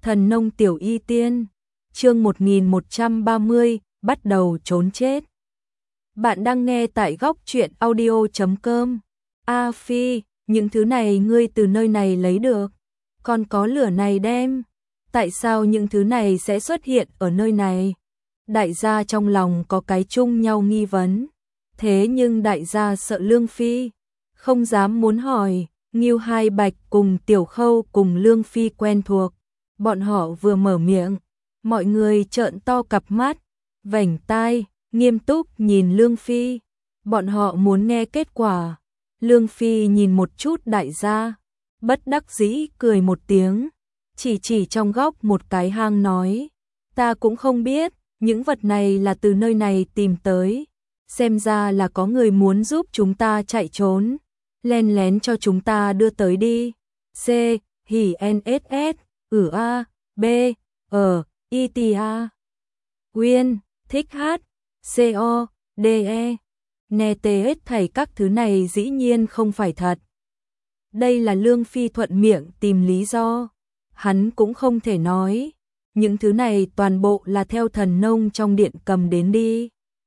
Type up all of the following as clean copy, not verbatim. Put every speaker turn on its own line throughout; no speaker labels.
Thần nông tiểu y tiên, chương 1130, bắt đầu trốn chết. Bạn đang nghe tại góc truyện audio.com. A Phi, những thứ này ngươi từ nơi này lấy được, còn có lửa này đem. Tại sao những thứ này sẽ xuất hiện ở nơi này? Đại gia trong lòng có cái chung nhau nghi vấn. Thế nhưng đại gia sợ Lương Phi, không dám muốn hỏi. Ngưu Hai Bạch cùng Tiểu Khâu cùng Lương Phi quen thuộc. Bọn họ vừa mở miệng, mọi người trợn to cặp mắt, vểnh tai, nghiêm túc nhìn Lương Phi. Bọn họ muốn nghe kết quả. Lương Phi nhìn một chút đại gia, bất đắc dĩ cười một tiếng, chỉ trong góc một cái hang nói, ta cũng không biết, những vật này là từ nơi này tìm tới, xem ra là có người muốn giúp chúng ta chạy trốn, len lén cho chúng ta đưa tới đi. C. Hỉ NSS, A, B, ITA. Quyên, thích hát, CO, DE. Nè TS thầy các thứ này dĩ nhiên không phải thật. Đây là Lương Phi thuận miệng tìm lý do. Hắn cũng không thể nói. Những thứ này toàn bộ là theo thần nông trong điện cầm đến đi.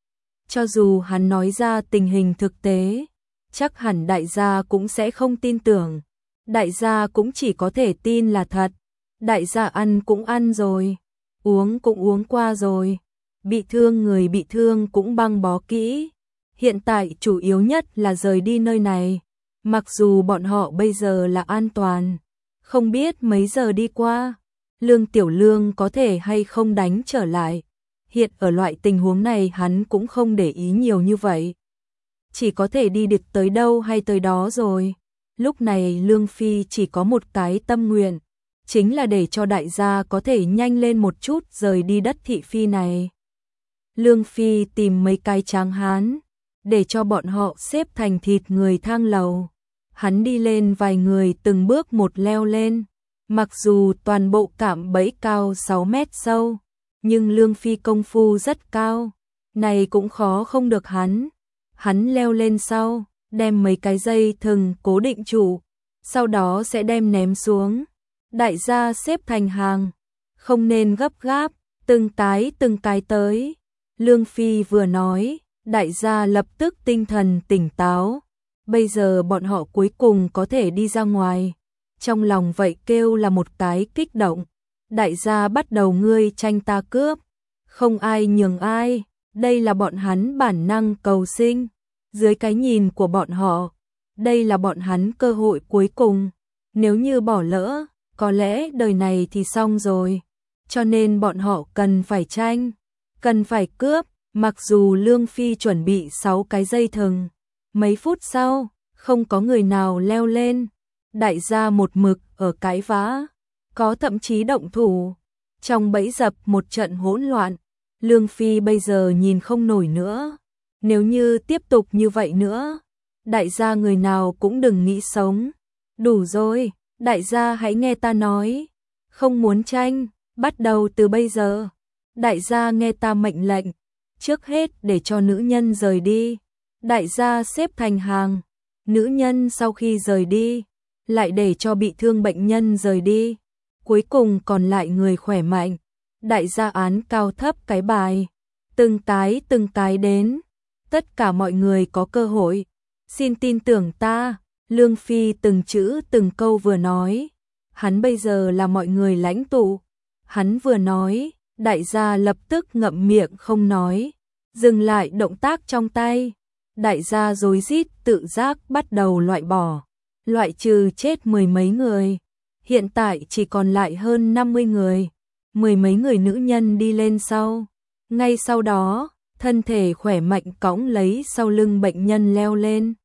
Cho dù hắn nói ra tình hình thực tế, chắc hẳn đại gia cũng sẽ không tin tưởng. Đại gia cũng chỉ có thể tin là thật. Đại gia ăn cũng ăn rồi, uống cũng uống qua rồi. Bị thương người bị thương cũng băng bó kỹ. Hiện tại chủ yếu nhất là rời đi nơi này. Mặc dù bọn họ bây giờ là an toàn, không biết mấy giờ đi qua, Lương Tiểu Lương có thể hay không đánh trở lại. Hiện ở loại tình huống này hắn cũng không để ý nhiều như vậy. Chỉ có thể đi được tới đâu hay tới đó rồi. Lúc này Lương Phi chỉ có một cái tâm nguyện, chính là để cho đại gia có thể nhanh lên một chút rời đi đất thị phi này. Lương Phi tìm mấy cái tráng hán, để cho bọn họ xếp thành thịt người thang lầu. Hắn đi lên vài người từng bước một leo lên. Mặc dù toàn bộ cạm bẫy cao 6 mét sâu, nhưng Lương Phi công phu rất cao. Này cũng khó không được hắn. Hắn leo lên sau, đem mấy cái dây thừng cố định trụ, sau đó sẽ đem ném xuống. Đại gia xếp thành hàng, không nên gấp gáp, từng cái tới. Lương Phi vừa nói, đại gia lập tức tinh thần tỉnh táo. Bây giờ bọn họ cuối cùng có thể đi ra ngoài. Trong lòng vậy kêu là một cái kích động. Đại gia bắt đầu ngươi tranh ta cướp, không ai nhường ai. Đây là bọn hắn bản năng cầu sinh. Dưới cái nhìn của bọn họ, đây là bọn hắn cơ hội cuối cùng. Nếu như bỏ lỡ, có lẽ đời này thì xong rồi. Cho nên bọn họ cần phải tranh, cần phải cướp. Mặc dù Lương Phi chuẩn bị 6 cái dây thừng, mấy phút sau, không có người nào leo lên. Đại gia một mực ở cãi vã, có thậm chí động thủ. Trong bẫy dập một trận hỗn loạn, Lương Phi bây giờ nhìn không nổi nữa. Nếu như tiếp tục như vậy nữa, đại gia người nào cũng đừng nghĩ sống. Đủ rồi, đại gia hãy nghe ta nói. Không muốn tranh, bắt đầu từ bây giờ. Đại gia nghe ta mệnh lệnh. Trước hết để cho nữ nhân rời đi. Đại gia xếp thành hàng. Nữ nhân sau khi rời đi, lại để cho bị thương bệnh nhân rời đi. Cuối cùng còn lại người khỏe mạnh. Đại gia án cao thấp cái bài. Từng cái đến. Tất cả mọi người có cơ hội. Xin tin tưởng ta. Lương Phi từng chữ từng câu vừa nói. Hắn bây giờ là mọi người lãnh tụ. Hắn vừa nói, đại gia lập tức ngậm miệng không nói. Dừng lại động tác trong tay. Đại gia rối rít tự giác bắt đầu loại bỏ. Loại trừ chết 10 mấy người. Hiện tại chỉ còn lại hơn 50 người. 10 mấy người nữ nhân đi lên sau. Ngay sau đó, thân thể khỏe mạnh cõng lấy sau lưng bệnh nhân leo lên.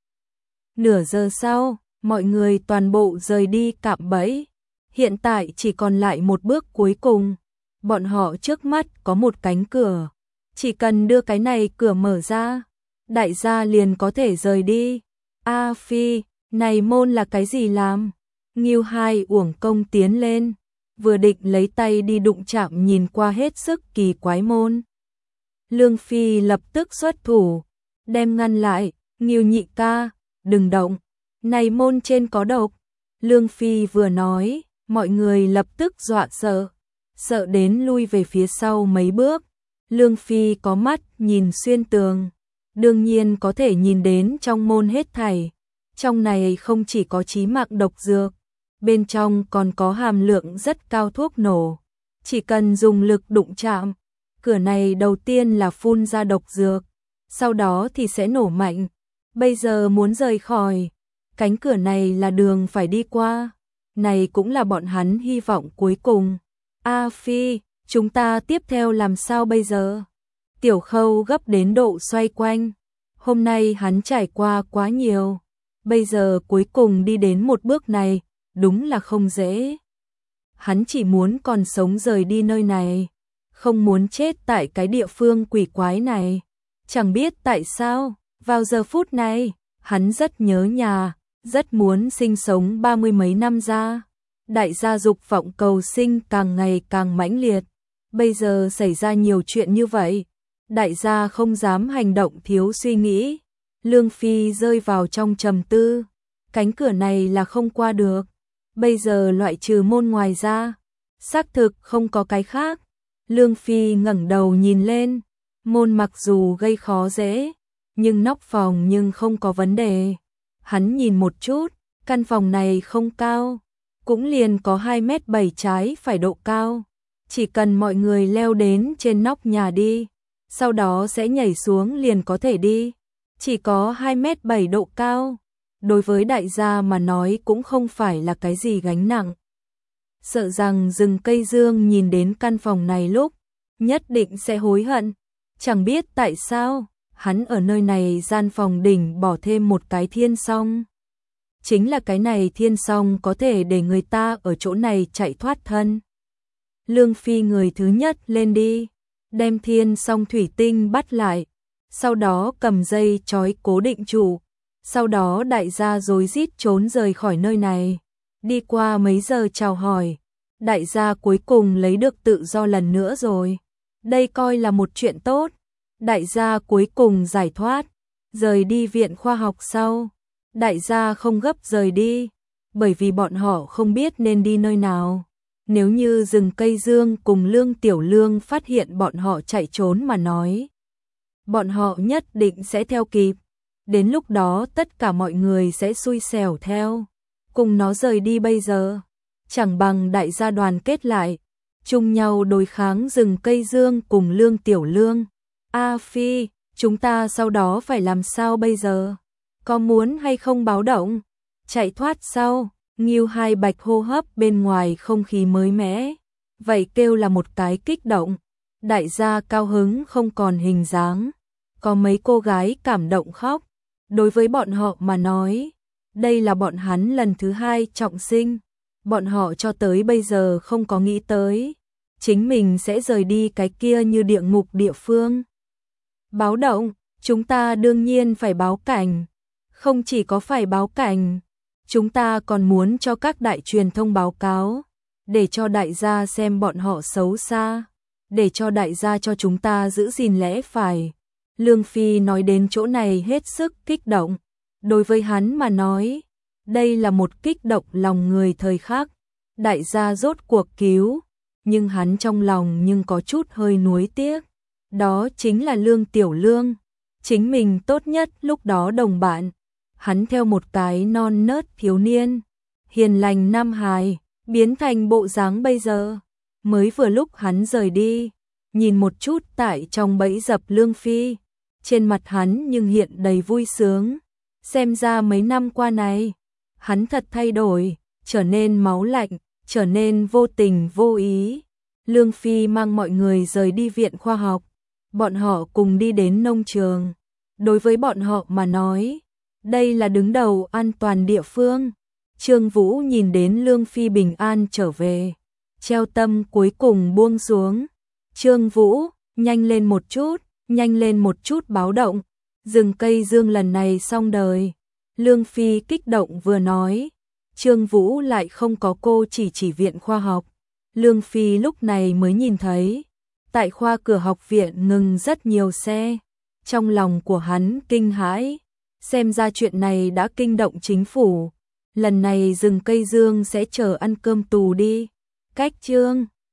Nửa giờ sau, mọi người toàn bộ rời đi cạm bẫy. Hiện tại chỉ còn lại một bước cuối cùng. Bọn họ trước mắt có một cánh cửa. Chỉ cần đưa cái này cửa mở ra, đại gia liền có thể rời đi. A Phi, này môn là cái gì làm? Ngưu Hai uổng công tiến lên, vừa định lấy tay đi đụng chạm nhìn qua hết sức kỳ quái môn. Lương Phi lập tức xuất thủ, đem ngăn lại. Ngưu nhị ca, đừng động, này môn trên có độc. Lương Phi vừa nói, mọi người lập tức dọa sợ. sợ đến lui về phía sau mấy bước. Lương Phi có mắt nhìn xuyên tường, đương nhiên có thể nhìn đến trong môn hết thảy. Trong này không chỉ có chí mạng độc dược, bên trong còn có hàm lượng rất cao thuốc nổ. Chỉ cần dùng lực đụng chạm, cửa này đầu tiên là phun ra độc dược, sau đó thì sẽ nổ mạnh. Bây giờ muốn rời khỏi, cánh cửa này là đường phải đi qua. Này cũng là bọn hắn hy vọng cuối cùng. A Phi, chúng ta tiếp theo làm sao bây giờ? Tiểu Khâu gấp đến độ xoay quanh. Hôm nay hắn trải qua quá nhiều. Bây giờ cuối cùng đi đến một bước này, đúng là không dễ. Hắn chỉ muốn còn sống rời đi nơi này, không muốn chết tại cái địa phương quỷ quái này. Chẳng biết tại sao, vào giờ phút này, hắn rất nhớ nhà, rất muốn sinh sống 30 mấy năm ra. Đại gia dục vọng cầu sinh càng ngày càng mãnh liệt. Bây giờ xảy ra nhiều chuyện như vậy, đại gia không dám hành động thiếu suy nghĩ. Lương Phi rơi vào trong trầm tư. Cánh cửa này là không qua được. Bây giờ loại trừ môn ngoài ra, xác thực không có cái khác. Lương Phi ngẩng đầu nhìn lên. Môn mặc dù gây khó dễ, nhưng nóc phòng nhưng không có vấn đề. Hắn nhìn một chút, căn phòng này không cao, cũng liền có 2m7 trái phải độ cao. Chỉ cần mọi người leo đến trên nóc nhà đi, sau đó sẽ nhảy xuống liền có thể đi. Chỉ có 2m7 độ cao, đối với đại gia mà nói cũng không phải là cái gì gánh nặng. Sợ rằng rừng cây dương nhìn đến căn phòng này lúc, nhất định sẽ hối hận. Chẳng biết tại sao, hắn ở nơi này gian phòng đỉnh bỏ thêm một cái thiên song. Chính là cái này thiên song có thể để người ta ở chỗ này chạy thoát thân. Lương Phi người thứ nhất lên đi, đem thiên song thủy tinh bắt lại, sau đó cầm dây trói cố định trụ. Sau đó đại gia rối rít trốn rời khỏi nơi này. Đi qua mấy giờ chào hỏi, đại gia cuối cùng lấy được tự do lần nữa rồi. Đây coi là một chuyện tốt. Đại gia cuối cùng giải thoát, rời đi viện khoa học sau. Đại gia không gấp rời đi, bởi vì bọn họ không biết nên đi nơi nào. Nếu như rừng cây dương cùng Lương Tiểu Lương phát hiện bọn họ chạy trốn mà nói, bọn họ nhất định sẽ theo kịp. Đến lúc đó tất cả mọi người sẽ xui xẻo theo. Cùng nó rời đi bây giờ, chẳng bằng đại gia đoàn kết lại, chung nhau đối kháng rừng cây dương cùng Lương Tiểu Lương. A Phi, chúng ta sau đó phải làm sao bây giờ? Có muốn hay không báo động? Chạy thoát sau, Ngưu Hai Bạch hô hấp bên ngoài không khí mới mẻ. Vậy kêu là một cái kích động. Đại gia cao hứng không còn hình dáng. Có mấy cô gái cảm động khóc. Đối với bọn họ mà nói, đây là bọn hắn lần thứ hai trọng sinh. Bọn họ cho tới bây giờ không có nghĩ tới chính mình sẽ rời đi cái kia như địa ngục địa phương. Báo động, chúng ta đương nhiên phải báo cảnh. Không chỉ có phải báo cảnh, chúng ta còn muốn cho các đại truyền thông báo cáo, để cho đại gia xem bọn họ xấu xa, để cho đại gia cho chúng ta giữ gìn lẽ phải. Lương Phi nói đến chỗ này hết sức kích động. Đối với hắn mà nói, đây là một kích động lòng người thời khắc. Đại gia rốt cuộc cứu, nhưng hắn trong lòng nhưng có chút hơi nuối tiếc. Đó chính là Lương Tiểu Lương, chính mình tốt nhất lúc đó đồng bạn. Hắn theo một cái non nớt thiếu niên, hiền lành nam hài, biến thành bộ dáng bây giờ. Mới vừa lúc hắn rời đi, nhìn một chút tại trong bẫy dập Lương Phi, trên mặt hắn nhưng hiện đầy vui sướng. Xem ra mấy năm qua này, hắn thật thay đổi, trở nên máu lạnh, trở nên vô tình vô ý. Lương Phi mang mọi người rời đi viện khoa học, bọn họ cùng đi đến nông trường. Đối với bọn họ mà nói, đây là đứng đầu an toàn địa phương. Trương Vũ nhìn đến Lương Phi bình an trở về, treo tâm cuối cùng buông xuống. Trương Vũ, nhanh lên một chút báo động, rừng cây dương lần này xong đời. Lương Phi kích động vừa nói, Trương Vũ lại không có cô chỉ viện khoa học. Lương Phi lúc này mới nhìn thấy, tại khoa cửa học viện ngừng rất nhiều xe. Trong lòng của hắn kinh hãi, xem ra chuyện này đã kinh động chính phủ. Lần này rừng cây dương sẽ chờ ăn cơm tù đi. Cách chương